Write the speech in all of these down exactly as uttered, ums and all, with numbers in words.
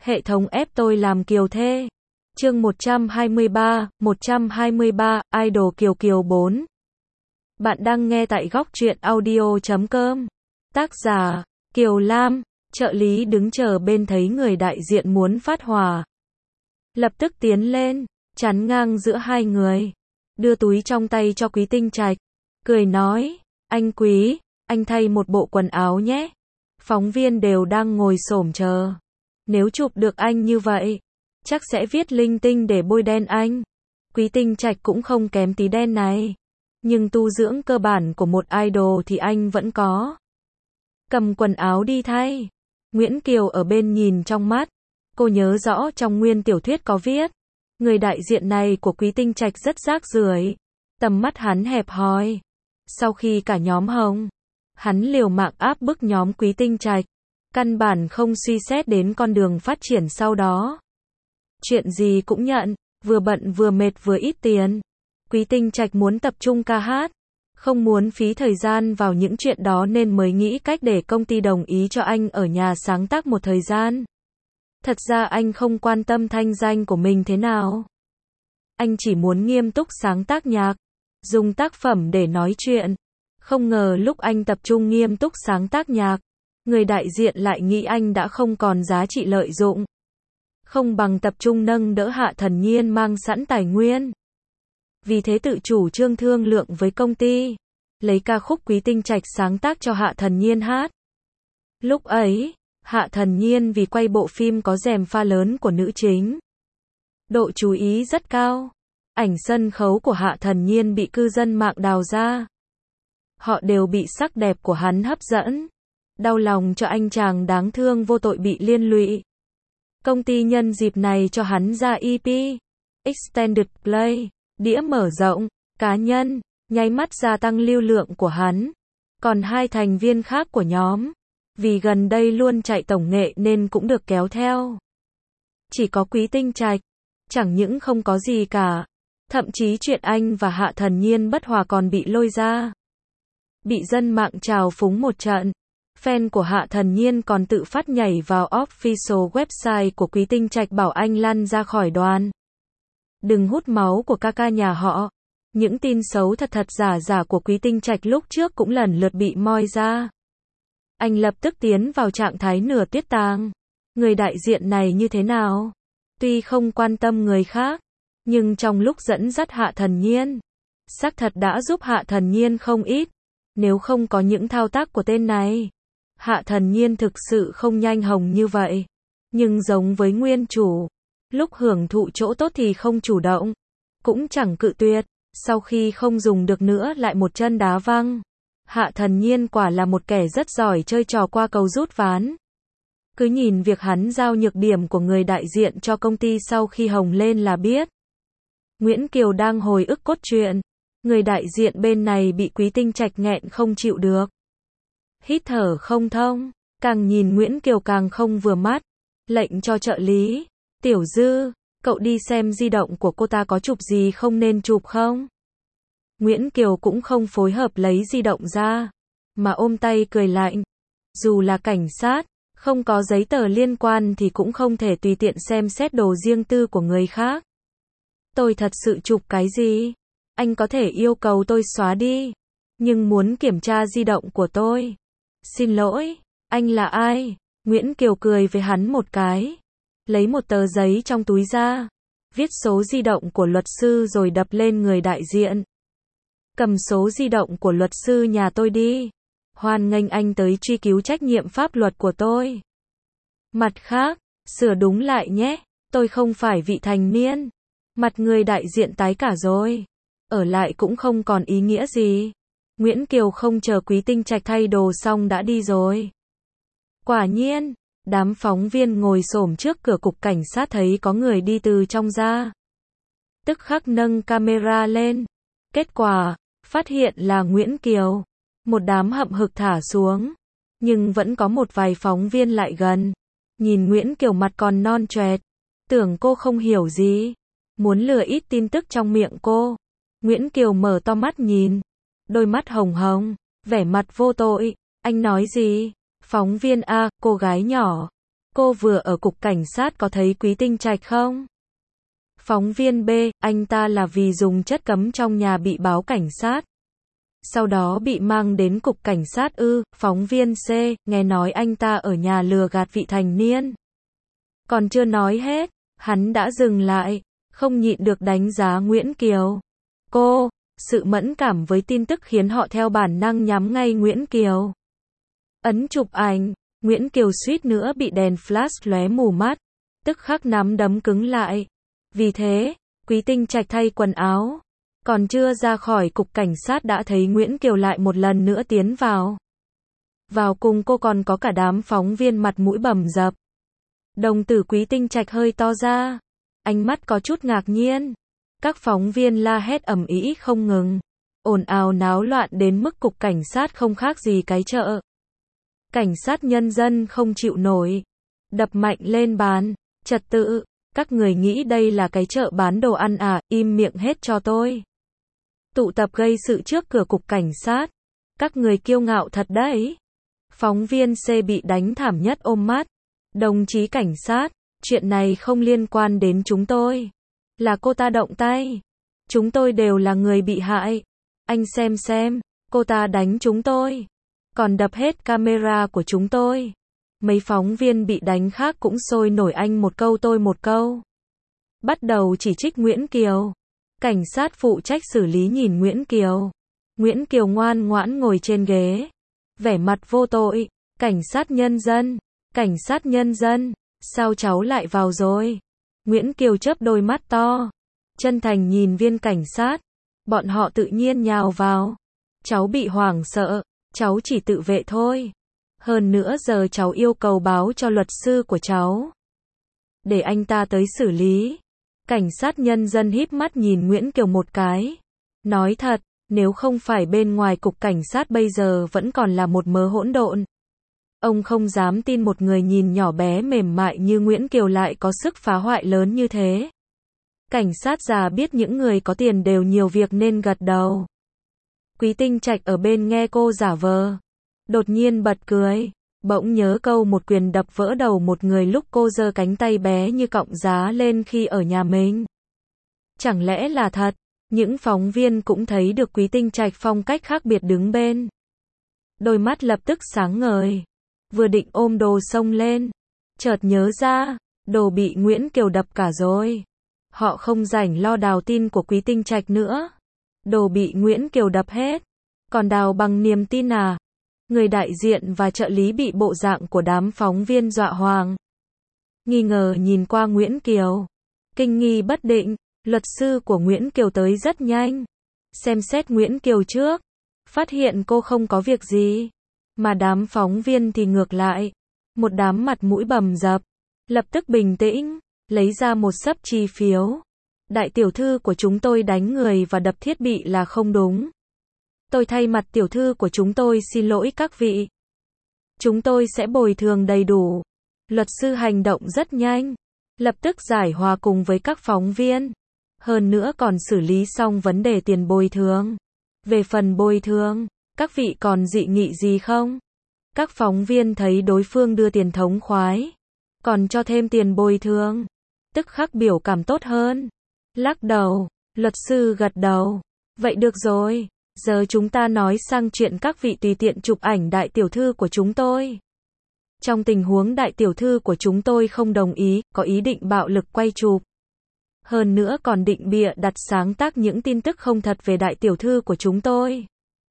Hệ thống ép tôi làm Kiều thê. Chương một trăm hai mươi ba, một trăm hai mươi ba, Idol Kiều Kiều bốn. Bạn đang nghe tại góc truyện audio chấm com. Tác giả, Kiều Lam, trợ lý đứng chờ bên thấy người đại diện muốn phát hỏa. Lập tức tiến lên, chắn ngang giữa hai người. Đưa túi trong tay cho Quý Tinh Trạch. Cười nói, anh Quý, anh thay một bộ quần áo nhé. Phóng viên đều đang ngồi xổm chờ. Nếu chụp được anh như vậy, chắc sẽ viết linh tinh để bôi đen anh. Quý Tinh Trạch cũng không kém tí đen này. Nhưng tu dưỡng cơ bản của một idol thì anh vẫn có. Cầm quần áo đi thay. Nguyễn Kiều ở bên nhìn trong mắt. Cô nhớ rõ trong nguyên tiểu thuyết có viết. Người đại diện này của Quý Tinh Trạch rất rác rưởi. Tầm mắt hắn hẹp hòi. Sau khi cả nhóm hồng, hắn liều mạng áp bức nhóm Quý Tinh Trạch. Căn bản không suy xét đến con đường phát triển sau đó. Chuyện gì cũng nhận, vừa bận vừa mệt vừa ít tiền. Quý Tinh Trạch muốn tập trung ca hát, không muốn phí thời gian vào những chuyện đó nên mới nghĩ cách để công ty đồng ý cho anh ở nhà sáng tác một thời gian. Thật ra anh không quan tâm thanh danh của mình thế nào. Anh chỉ muốn nghiêm túc sáng tác nhạc, dùng tác phẩm để nói chuyện. Không ngờ lúc anh tập trung nghiêm túc sáng tác nhạc, người đại diện lại nghĩ anh đã không còn giá trị lợi dụng. Không bằng tập trung nâng đỡ Hạ Thần Nhiên mang sẵn tài nguyên. Vì thế tự chủ trương thương lượng với công ty, lấy ca khúc Quý Tinh Trạch sáng tác cho Hạ Thần Nhiên hát. Lúc ấy, Hạ Thần Nhiên vì quay bộ phim có rèm pha lớn của nữ chính. Độ chú ý rất cao. Ảnh sân khấu của Hạ Thần Nhiên bị cư dân mạng đào ra. Họ đều bị sắc đẹp của hắn hấp dẫn. Đau lòng cho anh chàng đáng thương vô tội bị liên lụy. Công ty nhân dịp này cho hắn ra e pê, Extended Play, đĩa mở rộng, cá nhân, nháy mắt gia tăng lưu lượng của hắn. Còn hai thành viên khác của nhóm, vì gần đây luôn chạy tổng nghệ nên cũng được kéo theo. Chỉ có Quý Tinh Trạch, chẳng những không có gì cả, thậm chí chuyện anh và Hạ Thần Nhiên bất hòa còn bị lôi ra. Bị dân mạng trào phúng một trận. Fan của Hạ Thần Nhiên còn tự phát nhảy vào official website của Quý Tinh Trạch bảo anh lăn ra khỏi đoàn. Đừng hút máu của ca ca nhà họ. Những tin xấu thật thật giả giả của Quý Tinh Trạch lúc trước cũng lần lượt bị moi ra. Anh lập tức tiến vào trạng thái nửa tiết tàng. Người đại diện này như thế nào? Tuy không quan tâm người khác, nhưng trong lúc dẫn dắt Hạ Thần Nhiên, xác thật đã giúp Hạ Thần Nhiên không ít. Nếu không có những thao tác của tên này, Hạ Thần Nhiên thực sự không nhanh hồng như vậy. Nhưng giống với nguyên chủ, lúc hưởng thụ chỗ tốt thì không chủ động, cũng chẳng cự tuyệt, sau khi không dùng được nữa lại một chân đá văng. Hạ Thần Nhiên quả là một kẻ rất giỏi chơi trò qua cầu rút ván. Cứ nhìn việc hắn giao nhược điểm của người đại diện cho công ty sau khi hồng lên là biết. Nguyễn Kiều đang hồi ức cốt truyện. Người đại diện bên này bị Quý Tinh Trạch nghẹn không chịu được. Hít thở không thông, càng nhìn Nguyễn Kiều càng không vừa mắt. Lệnh cho trợ lý, Tiểu Dư, cậu đi xem di động của cô ta có chụp gì không nên chụp không? Nguyễn Kiều cũng không phối hợp lấy di động ra, mà ôm tay cười lạnh. Dù là cảnh sát, không có giấy tờ liên quan thì cũng không thể tùy tiện xem xét đồ riêng tư của người khác. Tôi thật sự chụp cái gì? Anh có thể yêu cầu tôi xóa đi, nhưng muốn kiểm tra di động của tôi. Xin lỗi, anh là ai? Nguyễn Kiều cười với hắn một cái, lấy một tờ giấy trong túi ra, viết số di động của luật sư rồi đập lên người đại diện. Cầm số di động của luật sư nhà tôi đi. Hoan nghênh anh tới truy cứu trách nhiệm pháp luật của tôi. Mặt khác, sửa đúng lại nhé, tôi không phải vị thành niên. Mặt người đại diện tái cả rồi. Ở lại cũng không còn ý nghĩa gì. Nguyễn Kiều không chờ Quý Tinh Trạch thay đồ xong đã đi rồi. Quả nhiên, đám phóng viên ngồi xổm trước cửa cục cảnh sát thấy có người đi từ trong ra. Tức khắc nâng camera lên. Kết quả, phát hiện là Nguyễn Kiều. Một đám hậm hực thả xuống. Nhưng vẫn có một vài phóng viên lại gần. Nhìn Nguyễn Kiều mặt còn non choẹt. Tưởng cô không hiểu gì. Muốn lừa ít tin tức trong miệng cô. Nguyễn Kiều mở to mắt nhìn. Đôi mắt hồng hồng, vẻ mặt vô tội. Anh nói gì? Phóng viên A, cô gái nhỏ. Cô vừa ở cục cảnh sát có thấy Quý Tinh Trạch không? Phóng viên B, anh ta là vì dùng chất cấm trong nhà bị báo cảnh sát. Sau đó bị mang đến cục cảnh sát ư? Phóng viên C, nghe nói anh ta ở nhà lừa gạt vị thành niên. Còn chưa nói hết, hắn đã dừng lại, không nhịn được đánh giá Nguyễn Kiều. Cô, sự mẫn cảm với tin tức khiến họ theo bản năng nhắm ngay Nguyễn Kiều. Ấn chụp ảnh, Nguyễn Kiều suýt nữa bị đèn flash lóe mù mắt, tức khắc nắm đấm cứng lại. Vì thế, Quý Tinh Trạch thay quần áo, còn chưa ra khỏi cục cảnh sát đã thấy Nguyễn Kiều lại một lần nữa tiến vào. Vào cùng cô còn có cả đám phóng viên mặt mũi bầm dập. Đồng tử Quý Tinh Trạch hơi to ra, ánh mắt có chút ngạc nhiên. Các phóng viên la hét ầm ĩ không ngừng, ồn ào náo loạn đến mức cục cảnh sát không khác gì cái chợ. Cảnh sát nhân dân không chịu nổi, đập mạnh lên bàn, trật tự, các người nghĩ đây là cái chợ bán đồ ăn à, im miệng hết cho tôi. Tụ tập gây sự trước cửa cục cảnh sát, các người kiêu ngạo thật đấy. Phóng viên C bị đánh thảm nhất ôm mắt, đồng chí cảnh sát, chuyện này không liên quan đến chúng tôi. Là cô ta động tay, chúng tôi đều là người bị hại. Anh xem xem, cô ta đánh chúng tôi, còn đập hết camera của chúng tôi. Mấy phóng viên bị đánh khác cũng sôi nổi anh một câu tôi một câu. Bắt đầu chỉ trích Nguyễn Kiều. Cảnh sát phụ trách xử lý nhìn Nguyễn Kiều. Nguyễn Kiều ngoan ngoãn ngồi trên ghế, vẻ mặt vô tội. Cảnh sát nhân dân, cảnh sát nhân dân, sao cháu lại vào rồi? Nguyễn Kiều chớp đôi mắt to, chân thành nhìn viên cảnh sát. Bọn họ tự nhiên nhào vào. Cháu bị hoảng sợ, cháu chỉ tự vệ thôi. Hơn nữa giờ cháu yêu cầu báo cho luật sư của cháu, để anh ta tới xử lý. Cảnh sát nhân dân híp mắt nhìn Nguyễn Kiều một cái. Nói thật, nếu không phải bên ngoài cục cảnh sát bây giờ vẫn còn là một mớ hỗn độn. Ông không dám tin một người nhìn nhỏ bé mềm mại như Nguyễn Kiều lại có sức phá hoại lớn như thế. Cảnh sát già biết những người có tiền đều nhiều việc nên gật đầu. Quý Tinh Trạch ở bên nghe cô giả vờ, đột nhiên bật cười, bỗng nhớ câu một quyền đập vỡ đầu một người lúc cô giơ cánh tay bé như cọng giá lên khi ở nhà mình. Chẳng lẽ là thật? Những phóng viên cũng thấy được Quý Tinh Trạch phong cách khác biệt đứng bên. Đôi mắt lập tức sáng ngời, vừa định ôm đồ xông lên, chợt nhớ ra, đồ bị Nguyễn Kiều đập cả rồi. Họ không rảnh lo đào tin của Quý Tinh Trạch nữa. Đồ bị Nguyễn Kiều đập hết, còn đào bằng niềm tin à? Người đại diện và trợ lý bị bộ dạng của đám phóng viên dọa hoàng. Nghi ngờ nhìn qua Nguyễn Kiều, kinh nghi bất định. Luật sư của Nguyễn Kiều tới rất nhanh, xem xét Nguyễn Kiều trước, phát hiện cô không có việc gì. Mà đám phóng viên thì ngược lại, một đám mặt mũi bầm dập, lập tức bình tĩnh, lấy ra một xấp chi phiếu. Đại tiểu thư của chúng tôi đánh người và đập thiết bị là không đúng. Tôi thay mặt tiểu thư của chúng tôi xin lỗi các vị. Chúng tôi sẽ bồi thường đầy đủ. Luật sư hành động rất nhanh, lập tức giải hòa cùng với các phóng viên. Hơn nữa còn xử lý xong vấn đề tiền bồi thường. Về phần bồi thường, các vị còn dị nghị gì không? Các phóng viên thấy đối phương đưa tiền thống khoái, còn cho thêm tiền bồi thường, tức khắc biểu cảm tốt hơn. Lắc đầu, luật sư gật đầu. Vậy được rồi, giờ chúng ta nói sang chuyện các vị tùy tiện chụp ảnh đại tiểu thư của chúng tôi. Trong tình huống đại tiểu thư của chúng tôi không đồng ý, có ý định bạo lực quay chụp. Hơn nữa còn định bịa đặt sáng tác những tin tức không thật về đại tiểu thư của chúng tôi,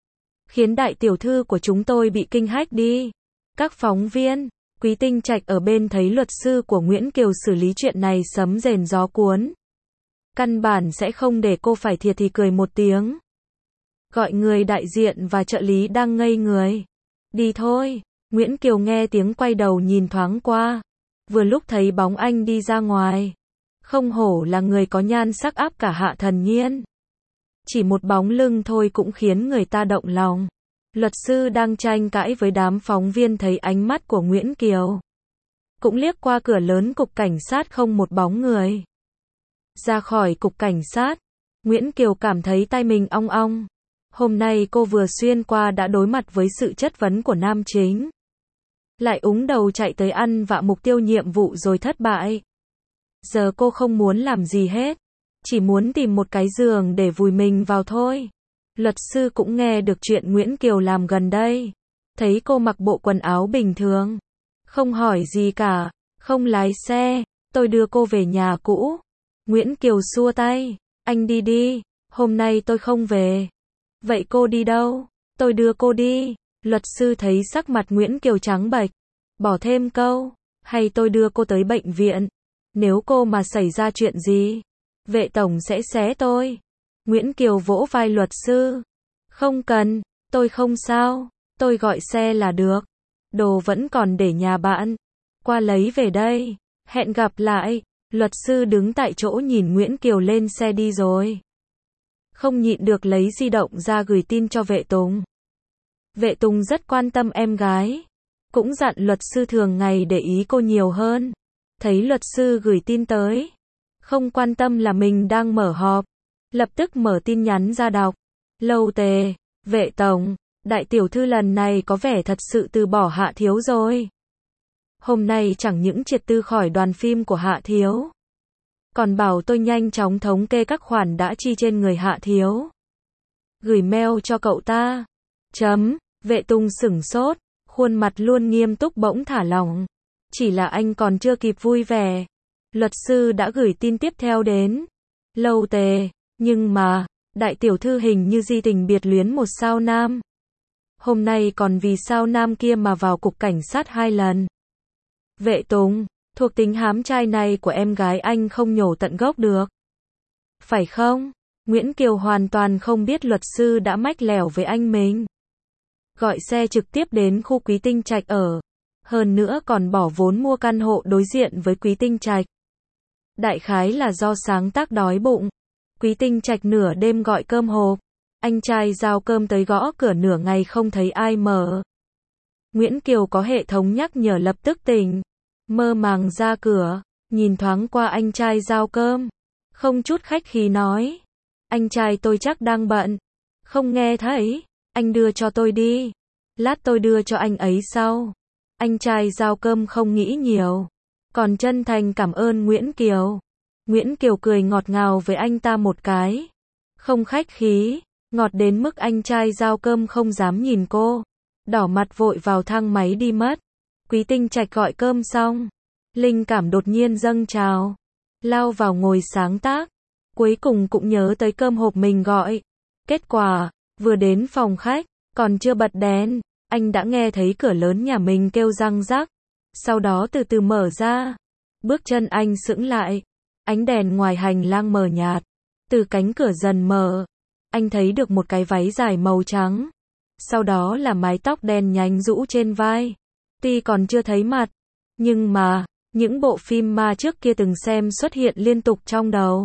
khiến đại tiểu thư của chúng tôi bị kinh hách đi. Các phóng viên, Quý Tinh Trạch ở bên thấy luật sư của Nguyễn Kiều xử lý chuyện này sấm rền gió cuốn. Căn bản sẽ không để cô phải thiệt thì cười một tiếng. Gọi người đại diện và trợ lý đang ngây người. Đi thôi. Nguyễn Kiều nghe tiếng quay đầu nhìn thoáng qua. Vừa lúc thấy bóng anh đi ra ngoài. Không hổ là người có nhan sắc áp cả Hạ Thần Nhiên. Chỉ một bóng lưng thôi cũng khiến người ta động lòng. Luật sư đang tranh cãi với đám phóng viên thấy ánh mắt của Nguyễn Kiều. Cũng liếc qua cửa lớn cục cảnh sát không một bóng người. Ra khỏi cục cảnh sát, Nguyễn Kiều cảm thấy tay mình ong ong. Hôm nay cô vừa xuyên qua đã đối mặt với sự chất vấn của nam chính. lại úng đầu chạy tới ăn vạ mục tiêu nhiệm vụ rồi thất bại. Giờ cô không muốn làm gì hết, chỉ muốn tìm một cái giường để vùi mình vào thôi. Luật sư cũng nghe được chuyện Nguyễn Kiều làm gần đây. Thấy cô mặc bộ quần áo bình thường, không hỏi gì cả, không lái xe, tôi đưa cô về nhà cũ. Nguyễn Kiều xua tay, anh đi đi, hôm nay tôi không về. Vậy cô đi đâu? Tôi đưa cô đi. Luật sư thấy sắc mặt Nguyễn Kiều trắng bệch, bỏ thêm câu, hay tôi đưa cô tới bệnh viện. Nếu cô mà xảy ra chuyện gì, vệ tổng sẽ xé tôi. Nguyễn Kiều vỗ vai luật sư. Không cần, tôi không sao, tôi gọi xe là được. Đồ vẫn còn để nhà bạn, qua lấy về đây. Hẹn gặp lại. Luật sư đứng tại chỗ nhìn Nguyễn Kiều lên xe đi rồi. Không nhịn được lấy di động ra gửi tin cho vệ Tùng. Vệ Tùng rất quan tâm em gái, cũng dặn luật sư thường ngày để ý cô nhiều hơn. Thấy luật sư gửi tin tới, không quan tâm là mình đang mở họp, lập tức mở tin nhắn ra đọc. Lâu tề, vệ tổng, đại tiểu thư lần này có vẻ thật sự từ bỏ Hạ Thiếu rồi. Hôm nay chẳng những triệt tư khỏi đoàn phim của Hạ Thiếu, còn bảo tôi nhanh chóng thống kê các khoản đã chi trên người Hạ Thiếu, gửi mail cho cậu ta. Chấm, vệ Tùng sửng sốt, khuôn mặt luôn nghiêm túc bỗng thả lỏng. Chỉ là anh còn chưa kịp vui vẻ, luật sư đã gửi tin tiếp theo đến. Lâu tề, nhưng mà, đại tiểu thư hình như di tình biệt luyến một sao nam. Hôm nay còn vì sao nam kia mà vào cục cảnh sát hai lần. Vệ Tùng, thuộc tính hám trai này của em gái anh không nhổ tận gốc được. Phải không? Nguyễn Kiều hoàn toàn không biết luật sư đã mách lẻo với anh mình. Gọi xe trực tiếp đến khu Quý Tinh Trạch ở. Hơn nữa còn bỏ vốn mua căn hộ đối diện với Quý Tinh Trạch. Đại khái là do sáng tác đói bụng. Quý Tinh Trạch nửa đêm gọi cơm hộp. Anh trai giao cơm tới gõ cửa nửa ngày không thấy ai mở. Nguyễn Kiều có hệ thống nhắc nhở lập tức tỉnh. Mơ màng ra cửa, nhìn thoáng qua anh trai giao cơm. Không chút khách khí nói. Anh trai tôi chắc đang bận. Không nghe thấy. Anh đưa cho tôi đi. Lát tôi đưa cho anh ấy sau. Anh trai giao cơm không nghĩ nhiều, còn chân thành cảm ơn Nguyễn Kiều. Nguyễn Kiều cười ngọt ngào với anh ta một cái. Không khách khí, ngọt đến mức anh trai giao cơm không dám nhìn cô. Đỏ mặt vội vào thang máy đi mất. Quý Tinh Trạch gọi cơm xong. Linh cảm đột nhiên dâng trào. Lao vào ngồi sáng tác. Cuối cùng cũng nhớ tới cơm hộp mình gọi. Kết quả, vừa đến phòng khách, còn chưa bật đèn, anh đã nghe thấy cửa lớn nhà mình kêu răng rắc. Sau đó từ từ mở ra. Bước chân anh sững lại. Ánh đèn ngoài hành lang mờ nhạt. Từ cánh cửa dần mở, anh thấy được một cái váy dài màu trắng. Sau đó là mái tóc đen nhánh rũ trên vai. Tuy còn chưa thấy mặt, nhưng mà, những bộ phim ma trước kia từng xem xuất hiện liên tục trong đầu.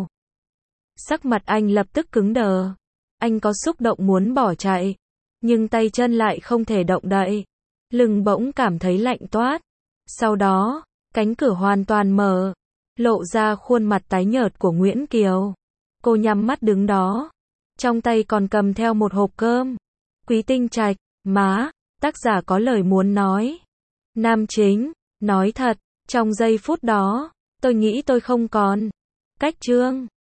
Sắc mặt anh lập tức cứng đờ. Anh có xúc động muốn bỏ chạy, nhưng tay chân lại không thể động đậy. Lưng bỗng cảm thấy lạnh toát. Sau đó, cánh cửa hoàn toàn mở, lộ ra khuôn mặt tái nhợt của Nguyễn Kiều. Cô nhắm mắt đứng đó, trong tay còn cầm theo một hộp cơm. Quý Tinh Trạch, má, tác giả có lời muốn nói. Nam chính, nói thật, trong giây phút đó, tôi nghĩ tôi không còn cách chương.